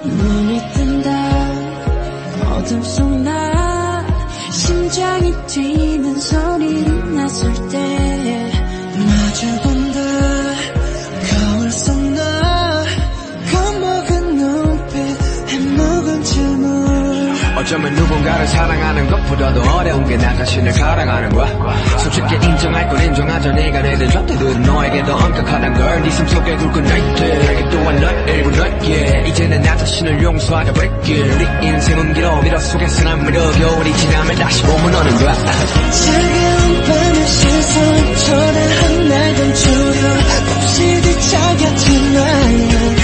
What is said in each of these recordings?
눈이 뜬다 어둠 속 나 심장이 뛰는 소리를 났을 때 마주본다 거울 속 나 겁먹은 눈빛 해묵은 질문 어쩌면 누군가를 사랑하는 것보다도 어려운 게 나 자신을 사랑하는 거야. 솔직히 인정할 건 인정하자. 네가 내든 잣대들은 너에게 더 엄격하단 걸. 네 삶 속에 굵은 나이트 또한 너의 일부 너에게 이제는 나 자신을 용서하자. break it. 네 인생은 길어 미러 속에서 난 무려 겨울이 지나면 다시 봄은 오는 거야. 차가운 밤의 시선 초라한 날 감추려 없이 뒤척였지 나는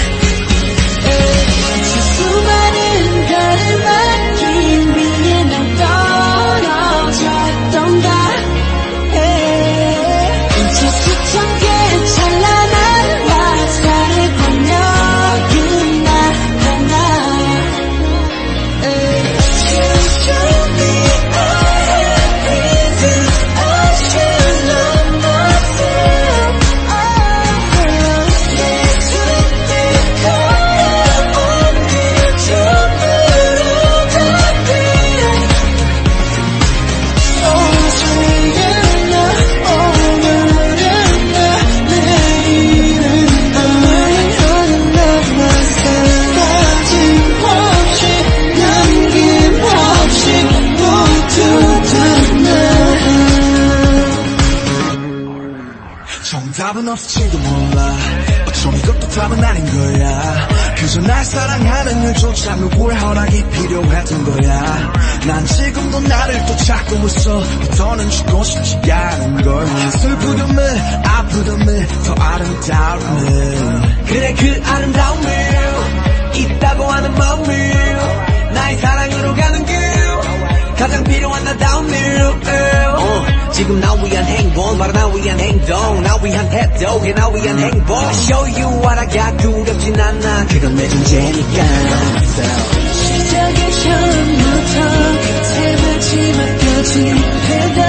수많은 별을 막기 위해 난 떨어졌던가 이제 수천 개의 찬란한 화살을 건너긴 나 하나 You show me everything I should love myself 내 손을 거야 오늘 처음으로 갈게 어제는 나 오늘은 나 내일은 I wanna love myself 빠짐없이 남김없이 모두 다 정답은 없을지도 몰라. 어쩜 이것도 답은 아닌 거야. 그저 날 사랑하는 일조차 누구의 허락이 필요했던 거야. 난 지금도 나를 또 찾고 있어. 더는 죽고 싶지 않은 걸. 슬프렴을 아프렴을 더 아름다움을 그래 그 아름다움을 있다고 하는 마음을 나의 사랑으로 가는 길 가장 필요한 나다운 일 지금 나 위한 행복 바로 나 위한 행동 나 위한 태도 나 위한 행복 I show you what I got 두렵진 않아 그건 내 존재니까 시작의 처음부터 새 마지막까지